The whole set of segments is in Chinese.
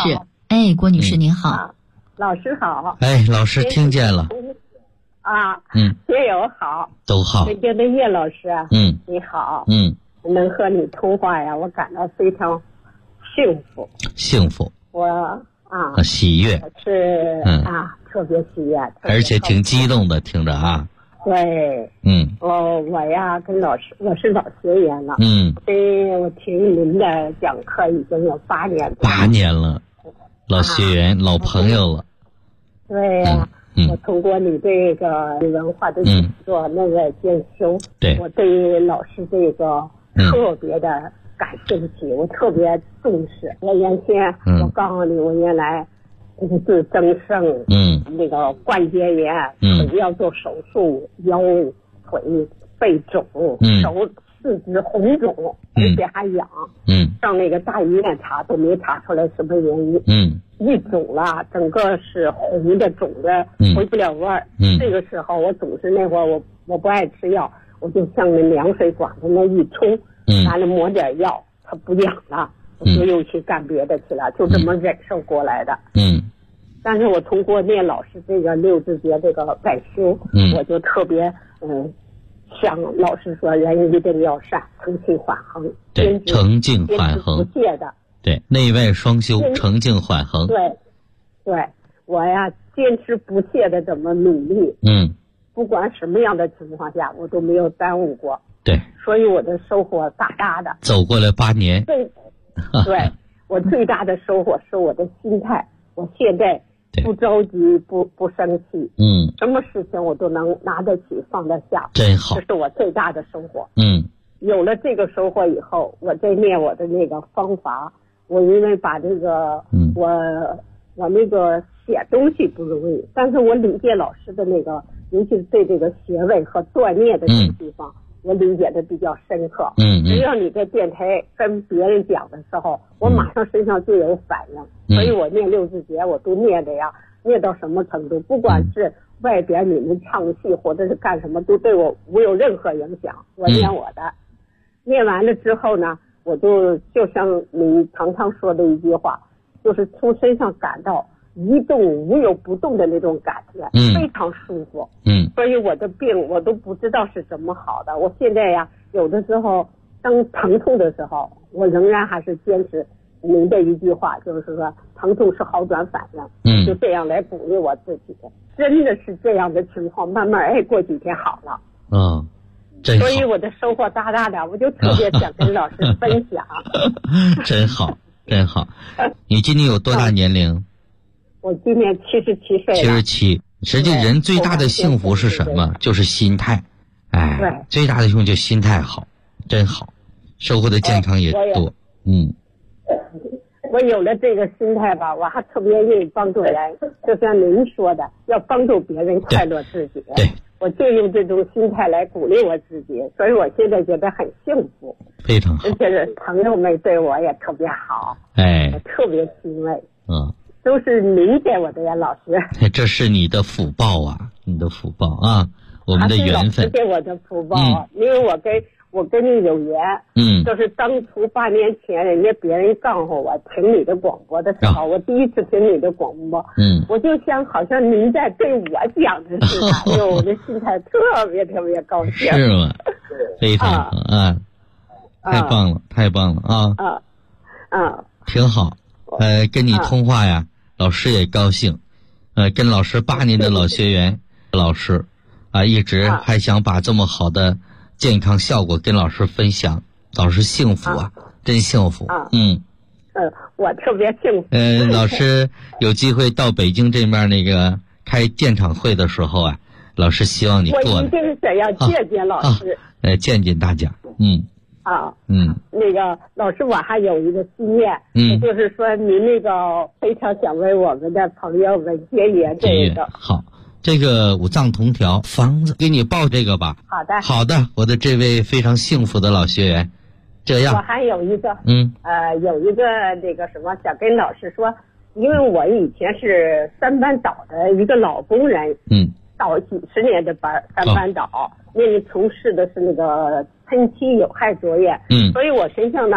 是，哎，郭女士您好。 老师好。 哎，老师听见了。 学友好。 都好。 北京的叶老师。你好。能和你通话呀，我感到非常幸福。 幸福。喜悦。 是特别喜悦。 而且挺激动的，听着啊。 对。我呀跟老师，我是老学员了。我听您的讲课已经有8年了。 8年了，老学员、老朋友了。 对呀。我通过你这个文化的讲座那个研修，我对于老师这个特别的感兴趣，我特别重视。我原先我告诉你，我原来骨质增生，那个关节炎，腿要做手术，腰腿背肿，手四肢红肿，而且还痒，上那个大医院查都没查出来什么原因，一肿了，整个是红的肿的，回不了味儿。这个时候我总是那会儿我不爱吃药，我就向那凉水管子那一冲，完了抹点药，它不痒了，我就又去干别的去了，就这么忍受过来的。但是我通过念老师这个6字诀这个改修，我就特别像老师说，人一定要善，诚信缓恒。 对，诚敬缓恒， 不懈的。对， 内外双修，诚敬缓恒。 对，我呀坚持不懈的这么努力。不管什么样的情况下，我都没有耽误过。 对， 所以我的收获大大的。 走过了8年。 对，我最大的收获是我的心态。我现在不着急，不生气，什么事情我都能拿得起，放得下， 真好， 这是我最大的收获。有了这个收获以后，我再念我的那个方法，我因为把这个，我那个写东西不容易，但是我理解老师的那个，尤其是对这个穴位和断念的这个地方，我理解的比较深刻。只要你在电台跟别人讲的时候，我马上身上就有反应。所以我念6字诀，我都念的呀，念到什么程度？不管是外边你们唱戏或者是干什么，都对我无有任何影响。我念我的，念完了之后呢，我就像你常常说的一句话，就是从身上感到一动无有不动的那种感觉，非常舒服。所以我的病我都不知道是怎么好的。我现在呀，有的时候当疼痛的时候，我仍然还是坚持您的一句话，就是说疼痛是好转反应。就这样来鼓励我自己。真的是这样的情况，慢慢过几天好了。 真好。 所以我的收获大大的，我就特别想跟老师分享。 真好，真好。你今年有多大年龄？ 我今年77岁了。 77。实际人最大的幸福是什么？就是心态。 对， 最大的幸福就心态好，真好，收获的健康也多。 我有了这个心态吧，我还特别愿意帮助人，就像您说的，要帮助别人快乐自己。 对， 我就用这种心态来鼓励我自己，所以我现在觉得很幸福， 非常好。 而且朋友们对我也特别好，我特别欣慰。都是您给我的呀，老师。 这是你的福报啊，你的福报啊，我们的缘分。 给我的福报啊，因为我跟你有缘。就是当初8年前，人家别人告诉我听你的广播的时候，我第一次听你的广播，我就想好像您在对我讲的似的，我的心态特别特别高兴。 是吗？非常好啊！太棒了，太棒了啊！挺好。跟你通话呀，老师也高兴。跟老师8年的老学员，老师一直还想把这么好的健康效果跟老师分享，老师幸福啊，真幸福。 我特别幸福。 老师有机会到北京这面那个开建场会的时候啊，老师希望你过来。 我一定想要见见老师。 见见大家。 那个老师，我还有一个心愿，就是说您那个非常想为我们的朋友们结缘这个。 好，这个五脏同调房子给你报这个吧。好的，我的这位非常幸福的老学员。这样， 我还有一个有一个那个什么想跟老师说，因为我以前是三班倒的一个老工人，倒几10年的班，三班倒，因为从事的是那个喷漆有害作业，所以我身上呢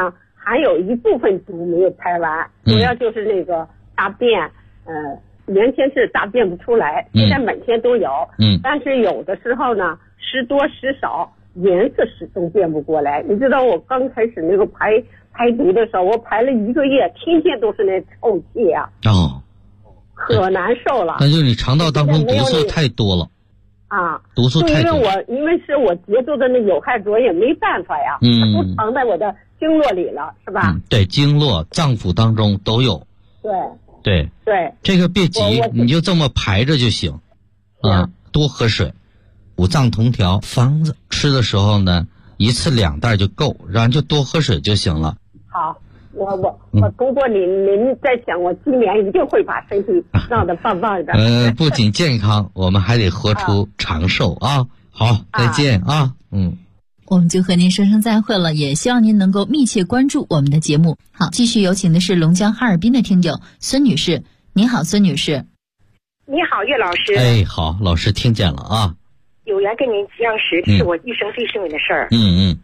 还有一部分毒没有排完，主要就是那个大便，原先是大便不出来，现在每天都有，但是有的时候呢时多时少，颜色始终变不过来。你知道我刚开始那个排毒的时候，我排了1个月，天天都是那臭气啊，可难受了。 那就是你肠道当中毒素太多了啊， 毒素太多。 因为是我接触的那有害浊也没办法呀，它都藏在我的经络里了，是吧？ 对，经络、脏腑当中都有。对，这个别急，你就这么排着就行啊。多喝水，五脏同调方子吃的时候呢，1次2袋就够，然后就多喝水就行了。 好，我通过您在想，我今年一定会把身体让得棒棒的。 不仅健康，我们还得活出长寿啊！好，再见啊！ 我们就和您说声再会了，也希望您能够密切关注我们的节目。好，继续有请的是龙江哈尔滨的听友孙女士。您好，孙女士。 你好，岳老师。 哎，好，老师听见了啊。 有缘跟您相识，是我一生最幸运的事儿。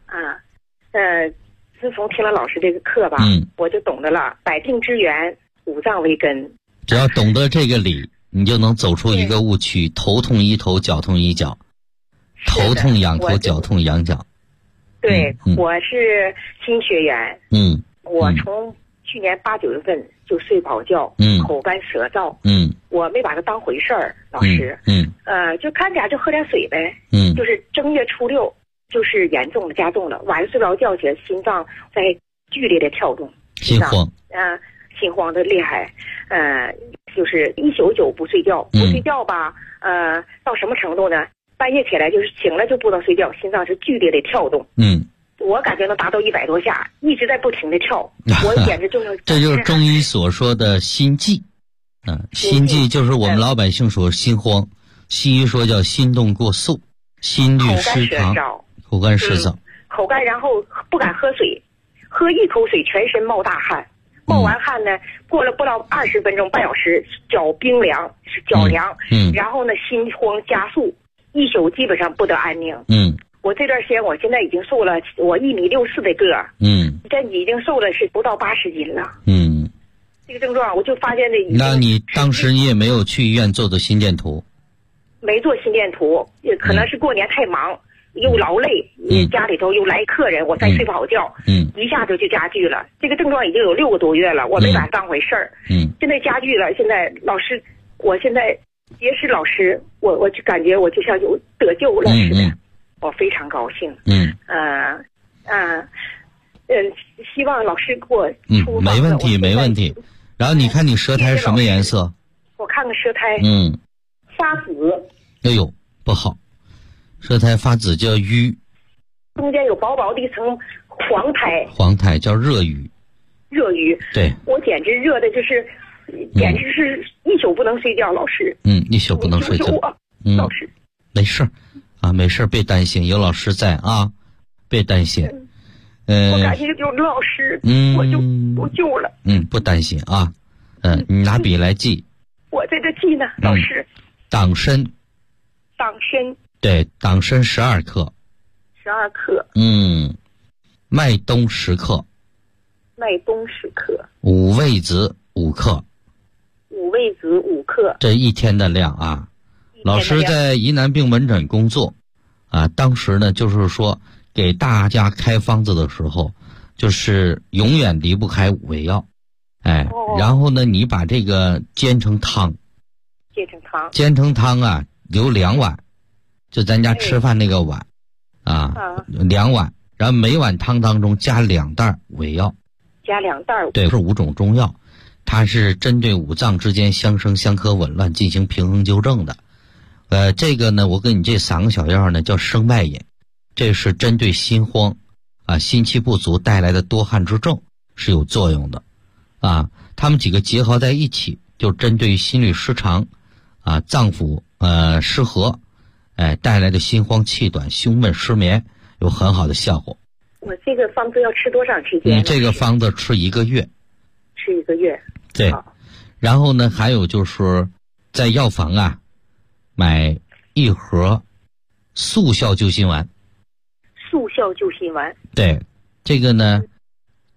自从听了老师这个课吧，我就懂得了百病之源，五脏为根。 只要懂得这个理，你就能走出一个误区：头痛医头，脚痛医脚，头痛痒头，脚痛痒脚。 对，我是新学员。我从去年8、9月份就睡不好觉，口干舌燥。我没把它当回事儿，老师。就看点就喝点水呗。就是正月初6，就是严重的加重了，晚上睡不着觉起来，心脏在剧烈的跳动， 心慌。 心慌的厉害。就是1宿9不睡觉，不睡觉吧，到什么程度呢？半夜起来就是醒了就不能睡觉，心脏是剧烈的跳动。我感觉能达到100多下，一直在不停的跳，我简直就是这就是中医所说的心悸。心悸就是我们老百姓说心慌，西医说叫心动过速，心律失常，口干舌燥， 口干，然后不敢喝水，喝一口水全身冒大汗，冒完汗呢，过了不到20分钟半小时，脚冰凉，脚凉，然后呢心慌加速，一宿基本上不得安宁。我这段时间，我现在已经瘦了，我1.64米的个儿，但已经瘦了是不到80斤了。这个症状我就发现那你当时你也没有去医院做心电图？ 没做心电图，也可能是过年太忙，又劳累，家里头又来客人，我再睡不好觉，一下子就加剧了。这个症状已经有6个多月了，我没把它当回事儿。现在加剧了，现在老师，我现在结识老师，我就感觉我就像有得救了似的。我非常高兴。希望老师给我出没问题，没问题。然后你看你舌苔什么颜色？ 我看看舌苔。发紫。 哎呦，不好，舌苔发紫叫瘀， 中间有薄薄的一层黄苔。 黄苔叫热瘀。 热瘀。对。我简直热的就是，简直是一宿不能睡觉，老师。 一宿不能睡觉。 老师。 没事啊，没事，别担心，有老师在啊，别担心。 我感谢有老师，我就不救了。 不担心啊。你拿笔来记。 我在这记呢，老师。 党参。 党参。对， 党参12克。 12克。 麦冬10克。 麦冬10克。 五味子5克。 五味子5克。 这一天的量啊。老师在疑难病门诊工作，当时呢就是说给大家开方子的时候，就是永远离不开5味药，然后呢你把这个煎成汤啊，留2碗，就咱家吃饭那个碗，2碗，然后每碗汤当中加2袋5味药， 加2袋， 对，是5种中药，它是针对五脏之间相生相克紊乱进行平衡纠正的。这个呢，我给你这3个小药呢叫生脉饮，这是针对心慌心气不足带来的多汗之症是有作用的它们几个结合在一起，就针对心律失常脏腑失和带来的心慌气短胸闷失眠有很好的效果。 我这个方子要吃多长时间？ 你这个方子吃1个月。 吃1个月。 对。然后呢还有就是在药房买1盒速效救心丸。 速效救心丸。 对，这个呢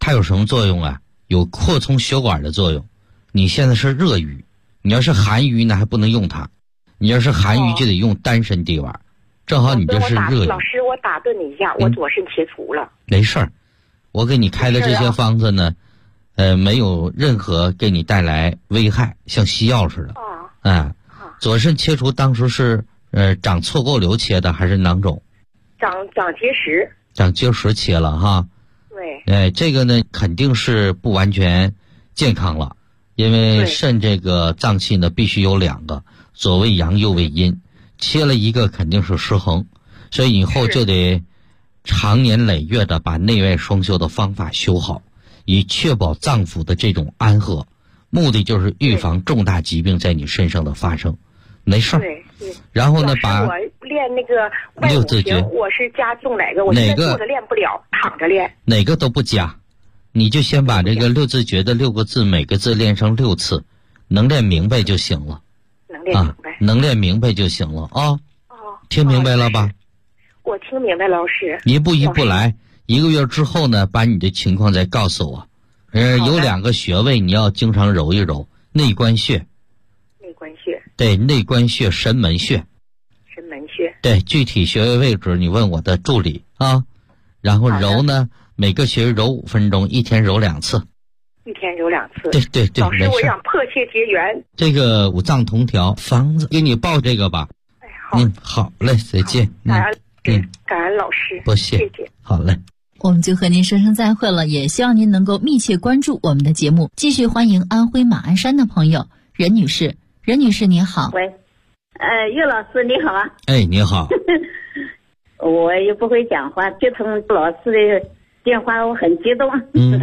它有什么作用啊？有扩充血管的作用。你现在是热瘀，你要是寒瘀呢还不能用它，你要是寒瘀就得用丹参地丸。正好你这是热瘀。 老师，我打断你一下，我左肾切除了。 没事儿，我给你开的这些方子呢，没有任何给你带来危害，像西药似的。左肾切除当时是长错构瘤切的还是囊肿？ 长结石。 长结石切了哈。对。这个呢肯定是不完全健康了，因为肾这个脏器呢必须有2个，左为阳右为阴，切了一个肯定是失衡，所以以后就得长年累月的把内外双修的方法修好，以确保脏腑的这种安和，目的就是预防重大疾病在你身上的发生。没事儿。然后呢，把我练那个六字诀， 我是加重哪个？我现在坐着练不了，躺着练。 哪个都不加，你就先把这个六字诀的6个字，每个字练上6次，能练明白就行了。能练明白就行了啊。听明白了吧？ 我听明白了，老师。 一步一步来，1个月之后呢，把你的情况再告诉我。有2个穴位你要经常揉一揉，内关穴。对，内关穴、神门穴。对，具体穴位位置你问我的助理啊。然后揉呢，每个穴位揉5分钟，1天揉2次。对， 老师，我想迫切结缘。 这个五脏同调方子给你报这个吧。 好。 好嘞，再见。 感恩老师。 不谢。 谢谢。 好嘞。 我们就和您说声再会了，也希望您能够密切关注我们的节目。继续欢迎安徽马鞍山的朋友任女士。任女士您好。 喂，岳老师你好啊。 你好。 我也不会讲话，接通老师的电话我很激动。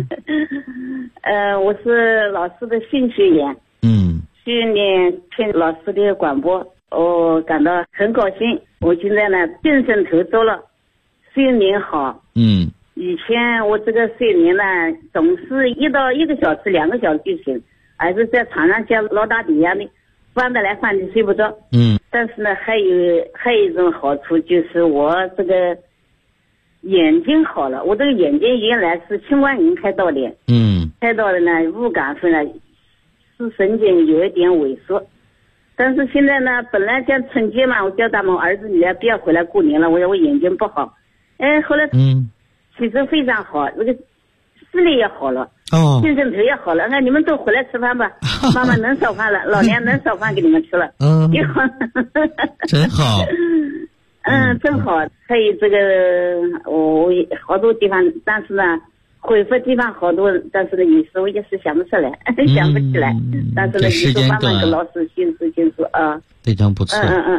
我是老师的新学员。去年听老师的广播，我感到很高兴。我现在呢精神头多了，睡眠好。以前我这个睡眠呢总是1到1个小时2个小时就醒，而是在床上像老大底一样的翻得来翻去睡不着。但是呢还有一种好处，就是我这个眼睛好了。我这个眼睛原来是青光眼开到的。开到的呢雾感分了，视神经有一点萎缩。但是现在呢，本来像春节嘛，我叫他们儿子女儿不要回来过年了，我眼睛不好。后来其实非常好，这个视力也好了，精神头也好了。你们都回来吃饭吧，妈妈能烧饭了，老娘能烧饭给你们吃了。 真好。 真好。还有这个我好多地方，但是呢恢复地方好多，但是呢有时候也是想不出来，想不起来。但是呢有时候慢慢跟老师心思啊。 非常不错。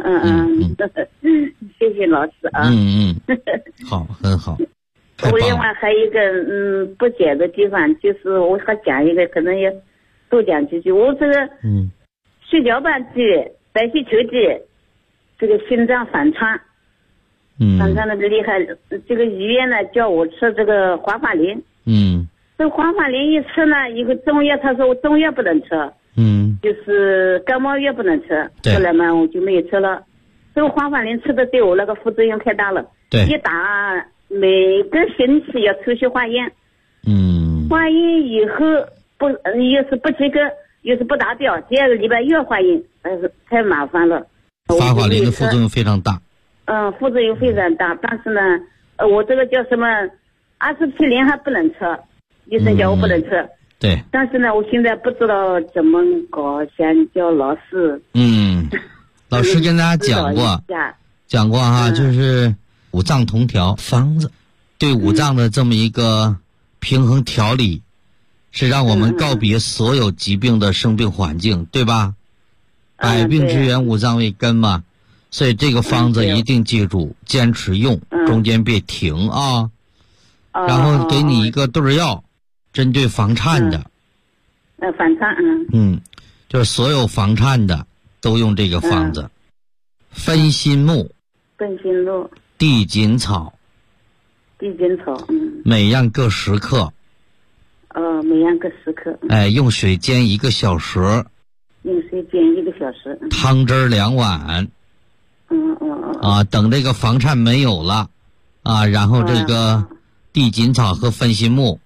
谢谢老师啊。 好，很好。 我另外还有一个不解的地方，就是我还讲一个，可能也多讲几句。我这个血小板积、白血球积，这个心脏反串。反串的厉害。这个医院呢叫我吃这个华法林。这华法林一吃呢，一个中药，他说我中药不能吃。就是感冒药不能吃。后来嘛我就没有吃了。这个华法林吃的对我那个副作用太大了。一打每个星期要抽血化验。化验以后又是不及格，又是不达标，第2个礼拜又要化验，太麻烦了。 华法林的副作用非常大。 副作用非常大。但是呢我这个叫什么阿司匹林还不能吃，医生叫我不能吃。 对。 但是呢我现在不知道怎么搞，想叫老师。 老师跟大家讲过哈，就是五脏同调方子，对五脏的这么一个平衡调理，是让我们告别所有疾病的生病环境，对吧？百病之源五脏为根嘛。所以这个方子一定记住，坚持用，中间别停啊。然后给你一个对药，针对房颤的。 房颤。 就是所有房颤的都用这个方子。分心木。地锦草。每样各10克。 每样各10克。 用水煎1个小时。汤汁2碗。等这个房颤没有了，然后这个地锦草和分心木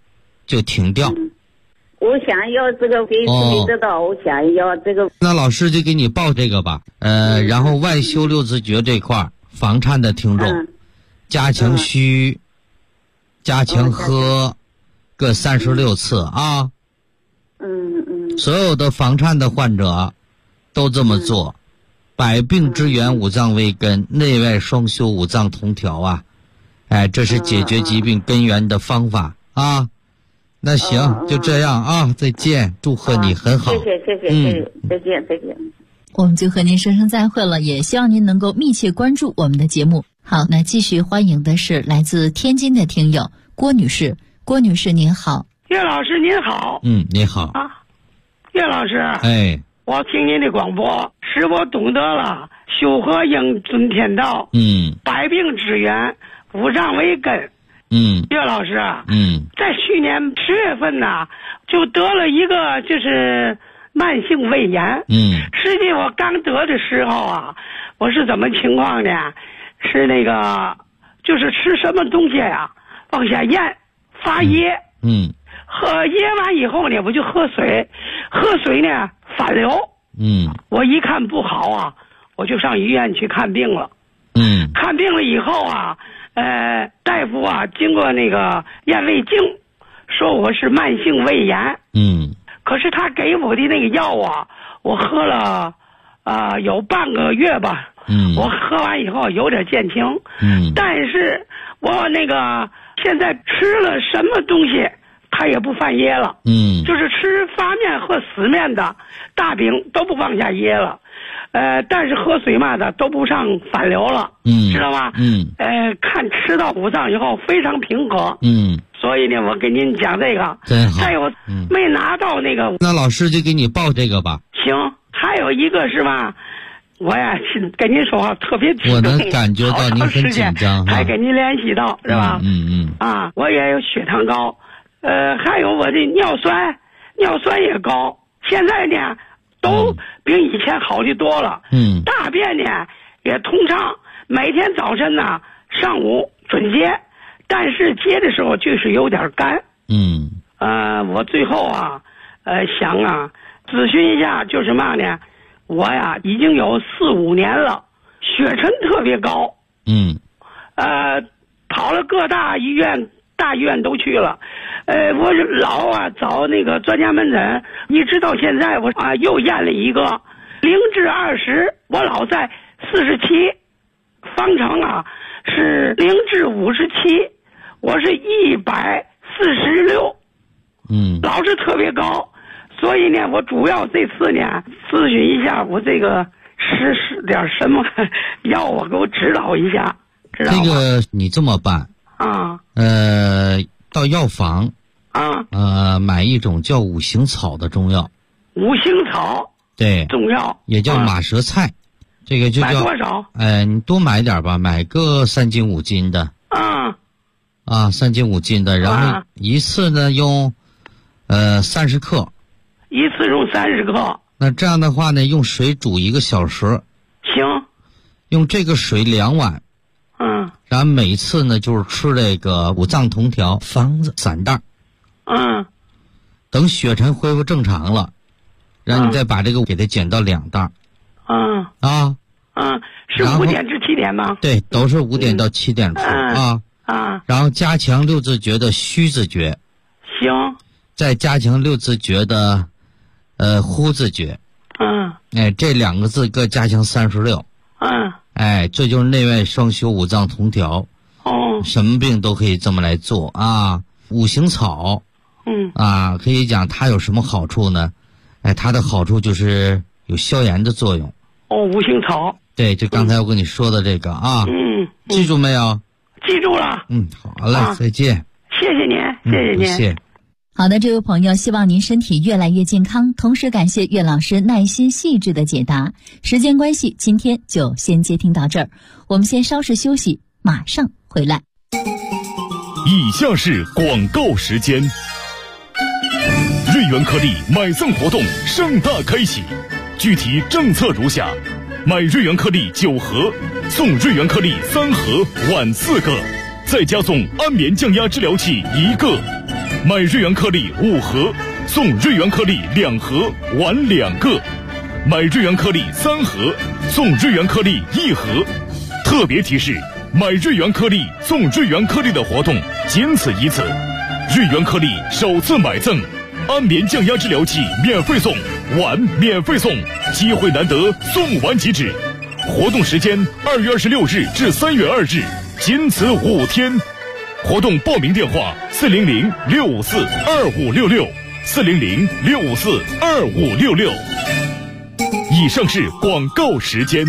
就停掉。 我想要这个，没得到，我想要这个。 那老师就给你报这个吧。然后外修六字诀这块房颤的听众，加强虚，加强喝，各36次啊。所有的房颤的患者都这么做。百病之源，五脏为根，内外双修，五脏同调啊。这是解决疾病根源的方法啊。那行，就这样啊，再见，祝贺你很好。 谢谢，再见。 我们就和您说声再会了，也希望您能够密切关注我们的节目。好，那继续欢迎的是来自天津的听友郭女士。郭女士您好。 岳老师您好。 你好啊，岳老师。我听您的广播，使我懂得了修和应遵天道。百病之源，五脏为根。岳老师啊，在去年10月份呢，就得了一个就是慢性胃炎。实际我刚得的时候啊，我是怎么情况呢？是那个就是吃什么东西呀，往下咽发噎。喝噎完以后呢，我就喝水呢反流。我一看不好啊，我就上医院去看病了。看病了以后啊，大夫啊经过那个验胃镜，说我是慢性胃炎。可是他给我的那个药啊，我喝了有半个月吧。我喝完以后有点见轻。但是我那个现在吃了什么东西它也不犯噎了。就是吃发面和死面的大饼都不往下噎了。但是喝水嘛的都不上反流了。知道吗？看吃到五脏以后非常平和。所以呢，我给您讲这个。 真好。 还有没拿到那个， 那老师就给你报这个吧。 行，还有一个是吧？我呀，跟您说话特别激动， 我能感觉到您很紧张， 才跟您联系到，是吧？我也有血糖高，还有我的尿酸也高，现在呢都比以前好的多了。大便呢也通畅，每天早晨呢上午准接，但是接的时候就是有点干。我最后啊，想啊咨询一下，就是嘛呢？我呀已经有4、5年了，血沉特别高。跑了各大医院都去了。我老找那个专家门诊，一直到现在我又验了一个0至20，我老在47，方程是0至57，我是146。老是特别高。所以呢，我主要这次呢咨询一下，我这个吃点什么药，我给我指导一下，知道吗？ 这个你这么办到药房买一种叫五行草的中药。 五行草，对，中药也叫马舌菜，这个就叫买多少？ 你多买点吧，买个3斤5斤的。3斤5斤的，然后一次呢用30克。 一次用30克。 那这样的话呢，用水煮1个小时。 行。 用这个水2碗。然后每次呢就是吃这个五脏同调方子3袋。等血沉恢复正常了，然后你再把这个给它减到2袋。 是5点至7点吗？ 对，都是5点到7点吃然后加强6字诀的虚字诀。 行。 再加强6字诀的呼字诀。这2个字各加强36。这就是内外双修，五脏同调。什么病都可以这么来做啊。五行草可以讲它有什么好处呢？它的好处就是有消炎的作用。 五行草。 对，就刚才我跟你说的这个记住没有？ 记住了。 好嘞，再见。 谢谢您，谢谢您。 谢谢。 好的，这位朋友，希望您身体越来越健康，同时感谢岳老师耐心细致的解答。时间关系，今天就先接听到这儿，我们先稍事休息，马上回来。 以下是广告时间。瑞元颗粒买赠活动盛大开启，具体政策如下：买瑞元颗粒9盒，送瑞元颗粒3盒，碗4个，再加送安眠降压治疗器1个。 买瑞元颗粒5盒送瑞元颗粒2盒，碗2个；买瑞元颗粒3盒送瑞元颗粒1盒。特别提示：买瑞元颗粒送瑞元颗粒的活动仅此一次。瑞元颗粒首次买赠安眠降压治疗器免费送，碗免费送，机会难得，送完即止。活动时间2月26日至3月2日，仅此5天。活动报名电话400-654-2566，400-654-2566。以上是广告时间。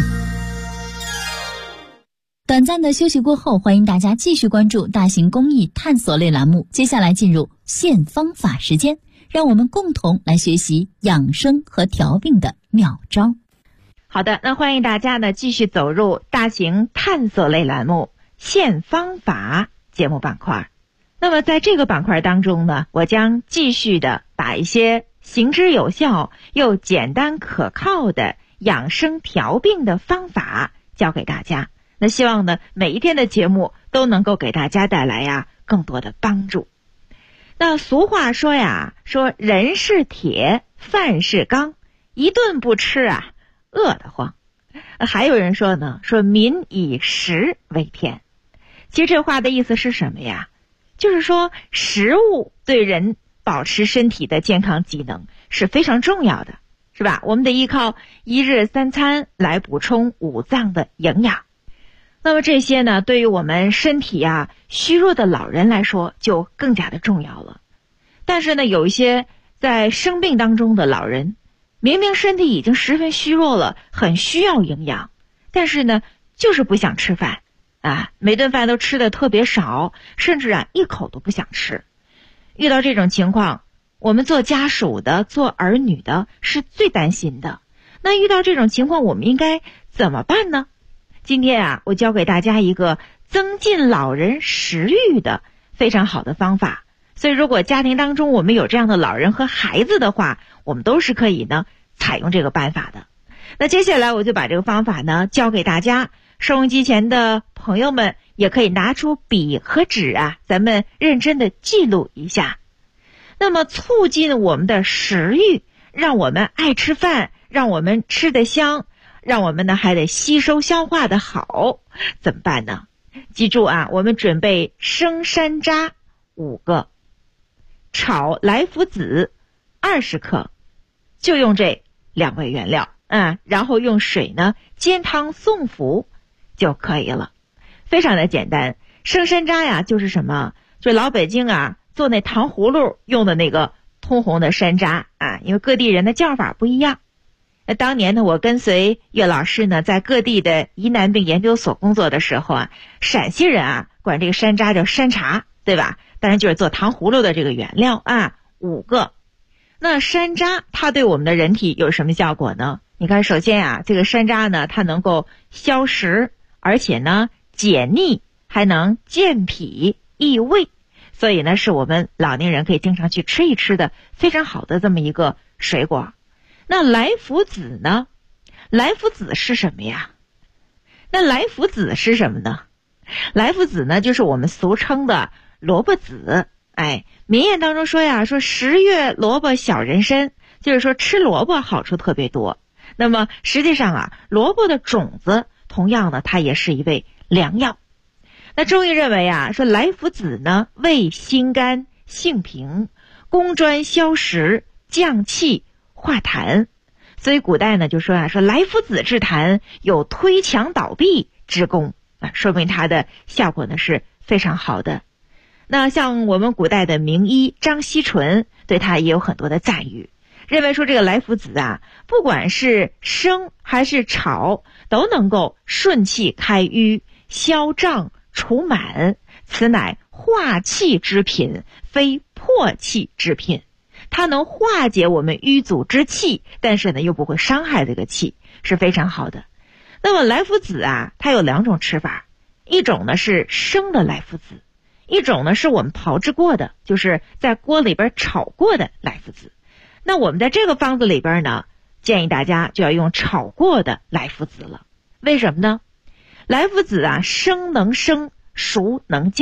短暂的休息过后，欢迎大家继续关注大型公益探索类栏目。接下来进入现方法时间，让我们共同来学习养生和调病的妙招。 好的，那欢迎大家呢继续走入大型探索类栏目现方法节目板块。那么在这个板块当中呢，我将继续的把一些行之有效又简单可靠的养生调病的方法教给大家。那希望呢每一天的节目都能够给大家带来更多的帮助。那俗话说说人是铁，饭是钢，一顿不吃饿得慌。还有人说呢，说民以食为天。其实这话的意思是什么呀？就是说食物对人保持身体的健康机能是非常重要的，是吧？我们得依靠1日3餐来补充五脏的营养。那么这些呢，对于我们身体虚弱的老人来说就更加的重要了。但是呢，有一些在生病当中的老人，明明身体已经十分虚弱了，很需要营养，但是呢就是不想吃饭每顿饭都吃的特别少，甚至一口都不想吃。遇到这种情况，我们做家属的、做儿女的是最担心的。那遇到这种情况，我们应该怎么办呢？今天我教给大家一个增进老人食欲的非常好的方法。所以如果家庭当中我们有这样的老人和孩子的话，我们都是可以呢采用这个办法的。那接下来我就把这个方法呢教给大家，收音机前的朋友们也可以拿出笔和纸咱们认真的记录一下。那么促进我们的食欲，让我们爱吃饭，让我们吃得香，让我们呢还得吸收消化的好，怎么办呢？记住我们准备生山楂5个，炒来福子20克，就用这2味原料然后用水呢煎汤送服就可以了，非常的简单。生山楂就是什么？就老北京做那糖葫芦用的那个通红的山楂因为各地人的叫法不一样。当年呢，我跟随岳老师呢在各地的疑难病研究所工作的时候陕西人管这个山楂叫山茶，对吧？当然就是做糖葫芦的这个原料5个。那山楂它对我们的人体有什么效果呢？你看，首先这个山楂呢，它能够消食，而且呢解腻，还能健脾益胃，所以呢是我们老年人可以经常去吃一吃的非常好的这么一个水果。那来福子呢？来福子是什么呀？那来福子是什么呢？来福子呢就是我们俗称的萝卜籽。民谚当中说说10月萝卜小人参，就是说吃萝卜好处特别多。那么实际上萝卜的种子同样呢它也是一味良药。那中医认为说来福子呢味辛甘，性平，攻专消食，降气化痰。所以古代呢就说说来福子治痰有推墙倒壁之功说明它的效果呢是非常好的。那像我们古代的名医张锡纯对它也有很多的赞誉，认为说这个来福子不管是生还是炒，都能够顺气开瘀，消胀除满，此乃化气之品，非破气之品。它能化解我们瘀阻之气，但是呢又不会伤害这个气，是非常好的。那么来福子它有2种吃法，一种呢是生的来福子，一种呢是我们炮制过的，就是在锅里边炒过的来福子。那我们在这个方子里边呢，建议大家就要用炒过的来福子了。为什么呢？来福子生能生，熟能降，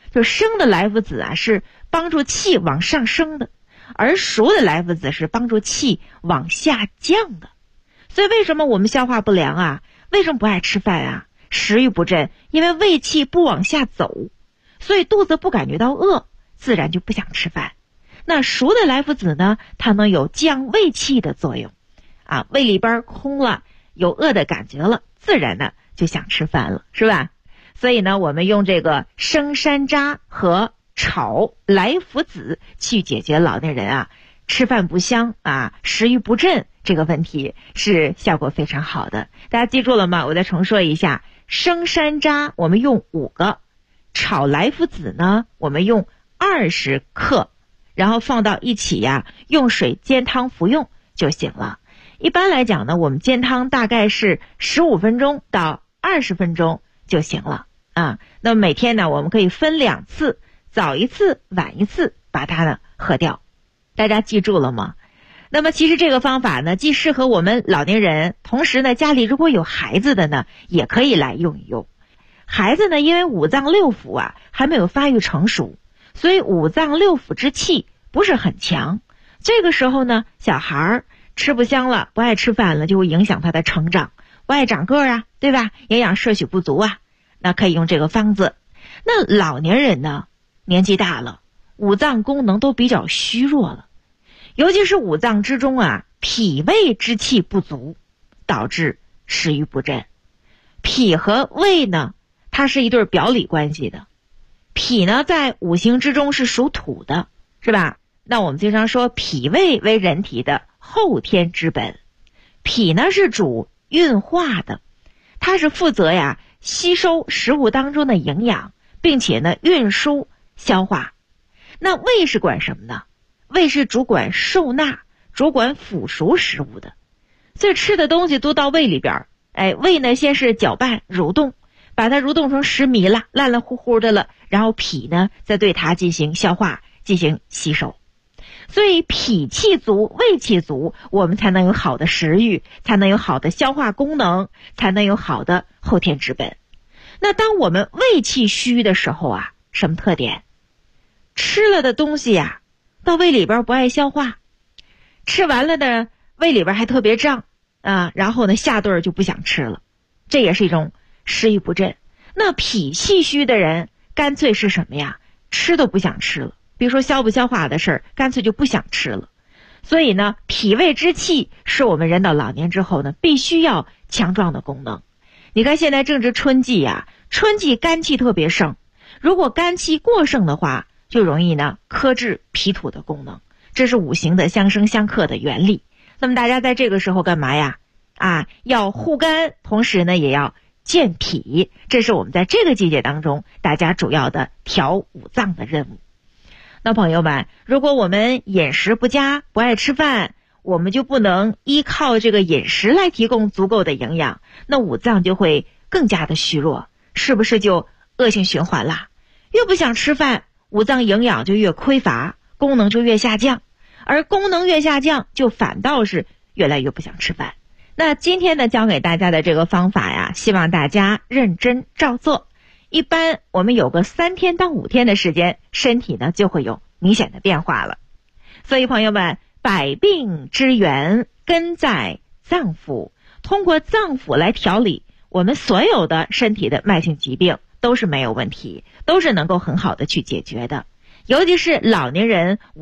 就生的来福子啊是帮助气往上升的，而熟的来福子是帮助气往下降的。所以为什么我们消化不良啊？为什么不爱吃饭啊？食欲不振，因为胃气不往下走，所以肚子不感觉到饿，自然就不想吃饭。那熟的来福子呢，它能有降胃气的作用啊，胃里边空了，有饿的感觉了，自然呢就想吃饭了，是吧？所以呢，我们用这个生山楂和炒来福子去解决老年人啊吃饭不香啊食欲不振这个问题，是效果非常好的。大家记住了吗？我再重说一下，生山楂我们用5个，炒来福子呢我们用20克，然后放到一起呀，用水煎汤服用就行了。一般来讲呢，我们煎汤大概是15分钟到20分钟就行了啊。那么每天呢，我们可以分2次，早一次晚一次把它呢喝掉。大家记住了吗？那么其实这个方法呢，既适合我们老年人，同时呢，家里如果有孩子的呢，也可以来用一用。孩子呢，因为5脏6腑啊还没有发育成熟，所以5脏6腑之气不是很强。这个时候呢，小孩吃不香了，不爱吃饭了，就会影响他的成长，不爱长个啊，对吧？营养摄取不足啊，那可以用这个方子。那老年人呢，年纪大了，5脏功能都比较虚弱了，尤其是5脏之中啊，脾胃之气不足，导致食欲不振。脾和胃呢，它是一对表里关系的。脾呢，在5行之中是属土的，是吧？那我们经常说脾胃为人体的后天之本。脾呢是主运化的，它是负责呀吸收食物当中的营养，并且呢运输消化。那胃是管什么呢？胃是主管受纳，主管腐熟食物的。所以吃的东西都到胃里边，胃呢先是搅拌蠕动，把它蠕动成食糜了，烂烂乎乎的了，然后脾呢再对它进行消化，进行吸收。所以脾气足，胃气足，我们才能有好的食欲，才能有好的消化功能，才能有好的后天之本。那当我们胃气虚的时候啊，什么特点？吃了的东西呀，到胃里边不爱消化，吃完了呢，胃里边还特别胀啊，然后呢下顿就不想吃了，这也是一种食欲不振。那脾气虚的人，干脆是什么呀？吃都不想吃了。比如说消不消化的事儿，干脆就不想吃了。所以呢，脾胃之气是我们人到老年之后呢，必须要强壮的功能。你看现在正值春季啊，春季肝气特别盛，如果肝气过盛的话，就容易呢克制脾土的功能，这是5行的相生相克的原理。那么大家在这个时候干嘛呀？要护肝，同时呢也要健脾，这是我们在这个季节当中大家主要的调5脏的任务。那朋友们，如果我们饮食不佳，不爱吃饭，我们就不能依靠这个饮食来提供足够的营养，那5脏就会更加的虚弱，是不是就恶性循环啦？越不想吃饭，5脏营养就越匮乏，功能就越下降，而功能越下降，就反倒是越来越不想吃饭。那今天呢，教给大家的这个方法呀，希望大家认真照做。一般我们有个3天到5天的时间，身体呢就会有明显的变化了。所以朋友们，百病之源根在脏腑，通过脏腑来调理我们所有的身体的慢性疾病都是没有问题，都是能够很好的去解决的。尤其是老年人